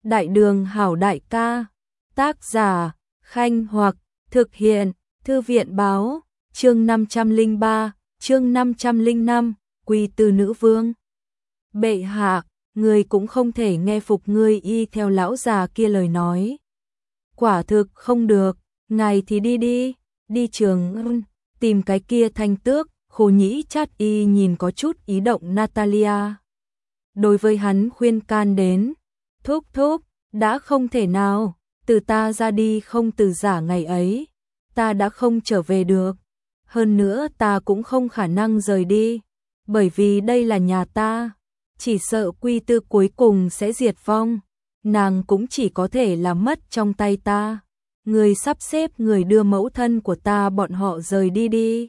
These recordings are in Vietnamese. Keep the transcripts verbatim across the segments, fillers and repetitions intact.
Đại đường hảo đại ca. Tác giả, Khanh Hoặc, thực hiện, Thư viện báo, chương năm trăm lẻ ba, chương năm trăm lẻ năm, Quy Tư nữ vương. Bệ hạ, người cũng không thể nghe phục ngươi y theo lão già kia lời nói. Quả thực không được, ngài thì đi đi, đi trường tìm cái kia thanh tước. Khô Nhĩ Chát Y nhìn có chút ý động Natalia. Đối với hắn khuyên can đến, thúc thúc, đã không thể nào, từ ta ra đi không từ giả ngày ấy, ta đã không trở về được. Hơn nữa ta cũng không khả năng rời đi, bởi vì đây là nhà ta, chỉ sợ Quy Tư cuối cùng sẽ diệt vong, nàng cũng chỉ có thể là mất trong tay ta. Người sắp xếp người đưa mẫu thân của ta bọn họ rời đi đi.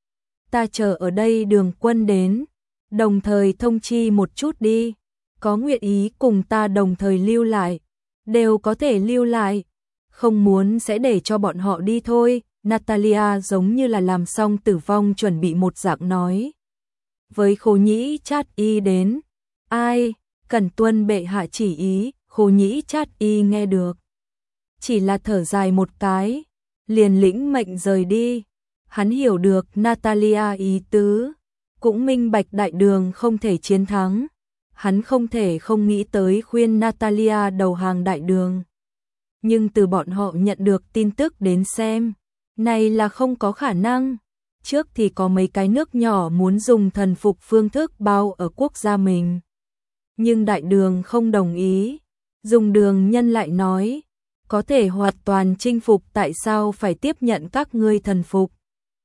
Ta chờ ở đây đường quân đến, đồng thời thông chi một chút đi, có nguyện ý cùng ta đồng thời lưu lại, đều có thể lưu lại, không muốn sẽ để cho bọn họ đi thôi. Natalia giống như là làm xong tử vong chuẩn bị một dạng nói. Với Khô Nhĩ Chát Y đến, ai, cần tuân bệ hạ chỉ ý. Khô Nhĩ Chát Y nghe được, chỉ là thở dài một cái, liền lĩnh mệnh rời đi. Hắn hiểu được Natalia ý tứ, cũng minh bạch đại đường không thể chiến thắng. Hắn không thể không nghĩ tới khuyên Natalia đầu hàng đại đường. Nhưng từ bọn họ nhận được tin tức đến xem, này là không có khả năng. Trước thì có mấy cái nước nhỏ muốn dùng thần phục phương thức bao ở quốc gia mình. Nhưng đại đường không đồng ý. Dùng đường nhân lại nói, có thể hoàn toàn chinh phục, tại sao phải tiếp nhận các ngươi thần phục.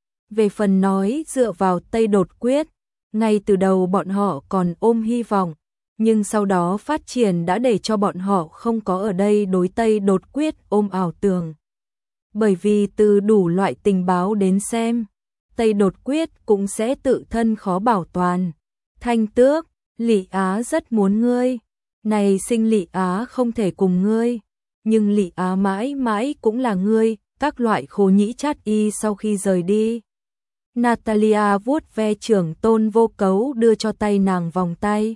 Về phần nói dựa vào Tây Đột Quyết, ngay từ đầu bọn họ còn ôm hy vọng, nhưng sau đó phát triển đã để cho bọn họ không có ở đây đối Tây Đột Quyết ôm ảo tưởng. Bởi vì từ đủ loại tình báo đến xem, Tây Đột Quyết cũng sẽ tự thân khó bảo toàn. Thanh tước, Lị Á rất muốn ngươi, này sinh Lị Á không thể cùng ngươi, nhưng Lị Á mãi mãi cũng là ngươi. Các loại Khô Nhĩ Chát Y sau khi rời đi, Natalia vuốt ve trưởng tôn vô cấu đưa cho tay nàng vòng tay.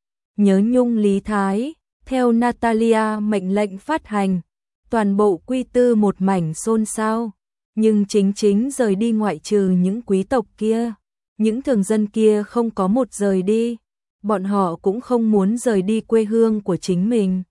Nhớ nhung lý thái, theo Natalia mệnh lệnh phát hành, toàn bộ Quy Tư một mảnh xôn xao, nhưng chính chính rời đi ngoại trừ những quý tộc kia, những thường dân kia không có một rời đi, bọn họ cũng không muốn rời đi quê hương của chính mình.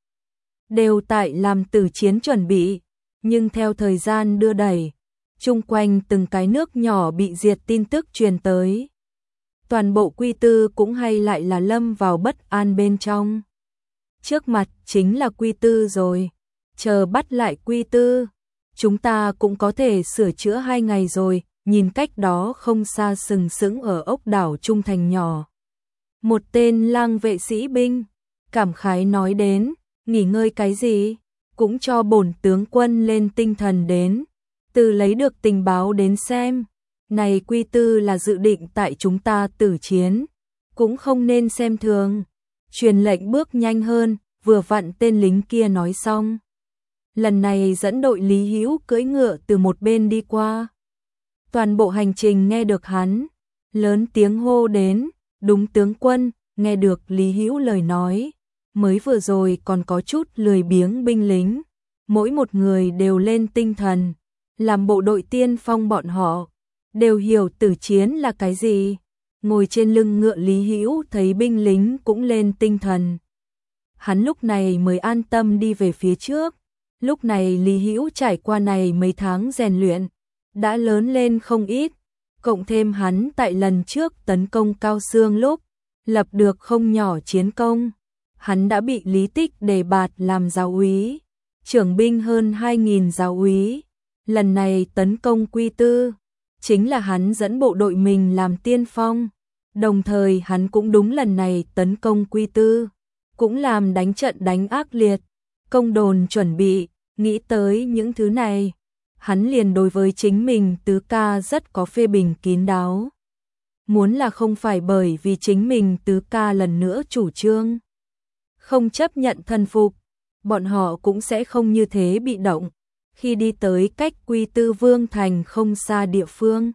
Đều tại làm tử chiến chuẩn bị, nhưng theo thời gian đưa đẩy, chung quanh từng cái nước nhỏ bị diệt tin tức truyền tới. Toàn bộ Quy Tư cũng hay lại là lâm vào bất an bên trong. Trước mặt chính là Quy Tư rồi, chờ bắt lại Quy Tư, chúng ta cũng có thể sửa chữa hai ngày rồi. Nhìn cách đó không xa sừng sững ở ốc đảo trung thành nhỏ, một tên lang vệ sĩ binh, cảm khái nói đến, nghỉ ngơi cái gì, cũng cho bổn tướng quân lên tinh thần đến. Từ lấy được tình báo đến xem, này Quy Tư là dự định tại chúng ta tử chiến, cũng không nên xem thường. Truyền lệnh bước nhanh hơn, vừa vặn tên lính kia nói xong. Lần này dẫn đội Lý Hữu cưỡi ngựa từ một bên đi qua. Toàn bộ hành trình nghe được hắn, lớn tiếng hô đến, đúng tướng quân. Nghe được Lý Hữu lời nói, mới vừa rồi còn có chút lười biếng binh lính, mỗi một người đều lên tinh thần. Làm bộ đội tiên phong bọn họ đều hiểu tử chiến là cái gì. Ngồi trên lưng ngựa Lý Hữu thấy binh lính cũng lên tinh thần, hắn lúc này mới an tâm đi về phía trước. Lúc này Lý Hữu trải qua này mấy tháng rèn luyện, đã lớn lên không ít, cộng thêm hắn tại lần trước tấn công Cao Xương lúc lập được không nhỏ chiến công, hắn đã bị Lý Tích đề bạt làm giáo úy, trưởng binh hơn hai nghìn giáo úy. Lần này tấn công Quy Tư, chính là hắn dẫn bộ đội mình làm tiên phong, đồng thời hắn cũng đúng lần này tấn công Quy Tư, cũng làm đánh trận đánh ác liệt, công đồn chuẩn bị. Nghĩ tới những thứ này, hắn liền đối với chính mình tứ ca rất có phê bình kín đáo. Muốn là không phải bởi vì chính mình tứ ca lần nữa chủ trương không chấp nhận thần phục, bọn họ cũng sẽ không như thế bị động. Khi đi tới cách Quy Tư Vương thành không xa địa phương,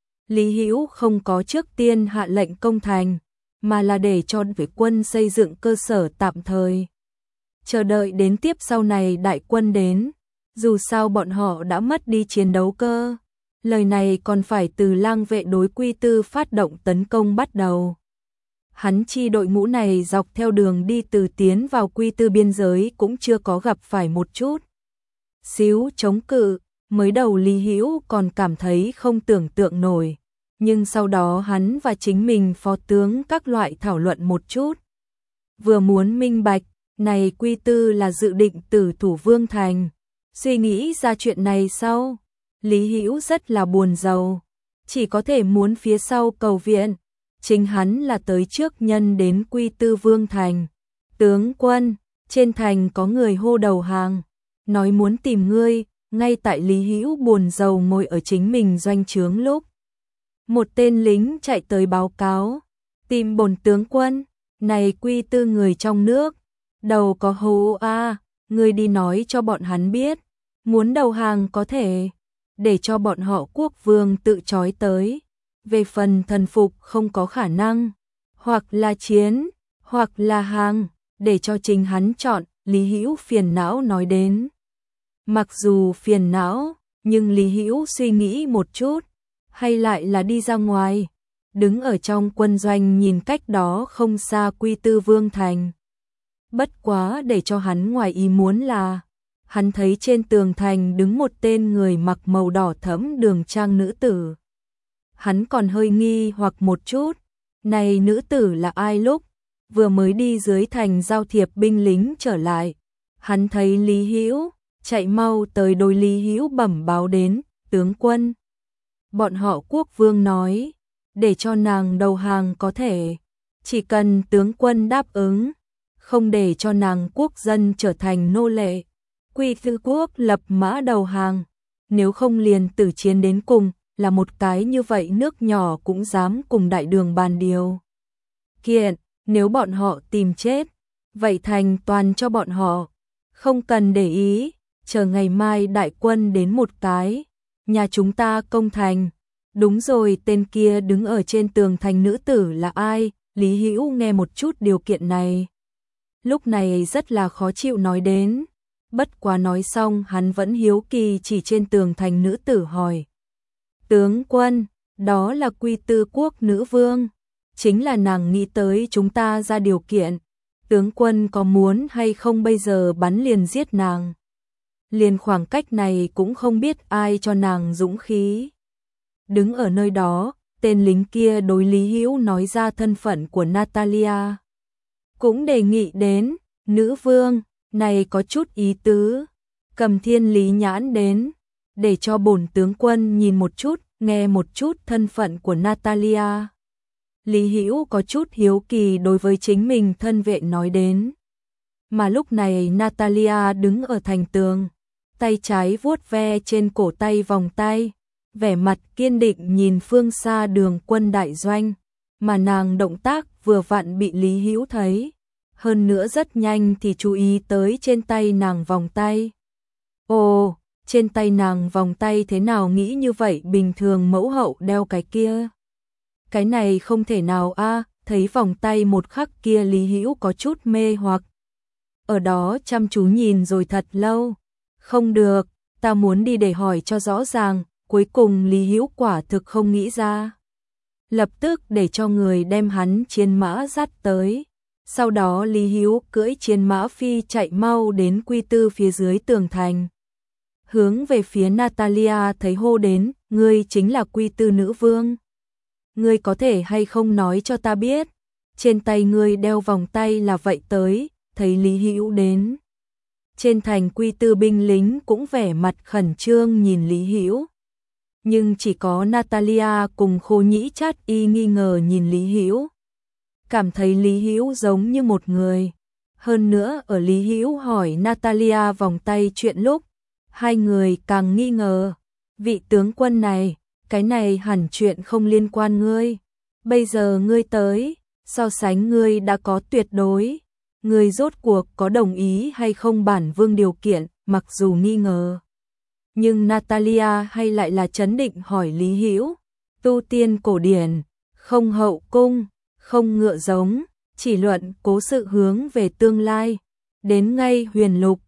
Lý Hữu không có trước tiên hạ lệnh công thành, mà là để cho vệ quân xây dựng cơ sở tạm thời. chờ đợi đến tiếp sau này đại quân đến, dù sao bọn họ đã mất đi chiến đấu cơ. Lời này còn phải từ lang vệ đối Quy Tư phát động tấn công bắt đầu. Hắn chi đội ngũ này dọc theo đường đi từ tiến vào Quy Tư biên giới cũng chưa có gặp phải một chút xíu chống cự, mới đầu Lý Hữu còn cảm thấy không tưởng tượng nổi, nhưng sau đó hắn và chính mình phó tướng các loại thảo luận một chút. Vừa muốn minh bạch, này Quy Tư là dự định tử thủ Vương Thành, suy nghĩ ra chuyện này sau, Lý Hữu rất là buồn rầu, chỉ có thể muốn phía sau cầu viện. Chính hắn là tới trước nhân đến Quy Tư Vương Thành. Tướng quân, trên thành có người hô đầu hàng, nói muốn tìm ngươi, ngay tại Lý Hữu buồn rầu ngồi ở chính mình doanh trướng lúc. Một tên lính chạy tới báo cáo, tìm bổn tướng quân, này Quy Tư người trong nước, đầu có hô a, ngươi đi nói cho bọn hắn biết, muốn đầu hàng có thể, để cho bọn họ quốc vương tự trói tới. Về phần thần phục không có khả năng, hoặc là chiến, hoặc là hàng, để cho chính hắn chọn, Lý Hữu phiền não nói đến. Mặc dù phiền não, nhưng Lý Hữu suy nghĩ một chút, hay lại là đi ra ngoài, đứng ở trong quân doanh nhìn cách đó không xa Quy Tư Vương Thành. Bất quá để cho hắn ngoài ý muốn là, hắn thấy trên tường thành đứng một tên người mặc màu đỏ thẫm đường trang nữ tử. Hắn còn hơi nghi hoặc một chút, này nữ tử là ai lúc, vừa mới đi dưới thành giao thiệp binh lính trở lại. Hắn thấy Lý Hữu, chạy mau tới đôi Lý Hữu bẩm báo đến, tướng quân. Bọn họ quốc vương nói, để cho nàng đầu hàng có thể, chỉ cần tướng quân đáp ứng, không để cho nàng quốc dân trở thành nô lệ. Quy Tư quốc lập mã đầu hàng, nếu không liền tử chiến đến cùng. Là một cái như vậy nước nhỏ cũng dám cùng đại đường bàn điều kiện, nếu bọn họ tìm chết, vậy thành toàn cho bọn họ, không cần để ý, chờ ngày mai đại quân đến một cái, nhà chúng ta công thành. Đúng rồi, tên kia đứng ở trên tường thành nữ tử là ai? Lý Hữu nghe một chút điều kiện này, lúc này rất là khó chịu nói đến, bất quá nói xong hắn vẫn hiếu kỳ chỉ trên tường thành nữ tử hỏi. Tướng quân, đó là Quy Tư quốc nữ vương, chính là nàng nghĩ tới chúng ta ra điều kiện, tướng quân có muốn hay không bây giờ bắn liền giết nàng. Liền khoảng cách này cũng không biết ai cho nàng dũng khí. Đứng ở nơi đó, tên lính kia đối Lý Hữu nói ra thân phận của Natalia. Cũng đề nghị đến, nữ vương, này có chút ý tứ, cầm thiên lý nhãn đến, để cho bổn tướng quân nhìn một chút, nghe một chút thân phận của Natalia. Lý Hữu có chút hiếu kỳ đối với chính mình thân vệ nói đến. Mà lúc này Natalia đứng ở thành tường, tay trái vuốt ve trên cổ tay vòng tay, vẻ mặt kiên định nhìn phương xa đường quân đại doanh, mà nàng động tác vừa vặn bị Lý Hữu thấy, hơn nữa rất nhanh thì chú ý tới trên tay nàng vòng tay. Ồ, trên tay nàng vòng tay thế nào nghĩ như vậy, bình thường mẫu hậu đeo cái kia. Cái này không thể nào a, thấy vòng tay một khắc kia Lý Hữu có chút mê hoặc. Ở đó chăm chú nhìn rồi thật lâu. Không được, ta muốn đi để hỏi cho rõ ràng, cuối cùng Lý Hữu quả thực không nghĩ ra. Lập tức để cho người đem hắn chiến mã dắt tới. Sau đó Lý Hữu cưỡi chiến mã phi chạy mau đến Quy Tư phía dưới tường thành. Hướng về phía Natalia thấy hô đến, ngươi chính là Quy Tư nữ vương. Ngươi có thể hay không nói cho ta biết, trên tay ngươi đeo vòng tay là vậy tới, thấy Lý Hữu đến. Trên thành Quy Tư binh lính cũng vẻ mặt khẩn trương nhìn Lý Hữu. Nhưng chỉ có Natalia cùng Khô Nhĩ Chát Y nghi ngờ nhìn Lý Hữu. Cảm thấy Lý Hữu giống như một người. Hơn nữa ở Lý Hữu hỏi Natalia vòng tay chuyện lúc, hai người càng nghi ngờ. Vị tướng quân này, cái này hẳn chuyện không liên quan ngươi. Bây giờ ngươi tới, so sánh ngươi đã có tuyệt đối. Ngươi rốt cuộc có đồng ý hay không bản vương điều kiện, mặc dù nghi ngờ. Nhưng Natalia hay lại là trấn định hỏi Lý Hữu, tu tiên cổ điển, không hậu cung, không ngựa giống, chỉ luận cố sự hướng về tương lai. đến ngay huyền lục,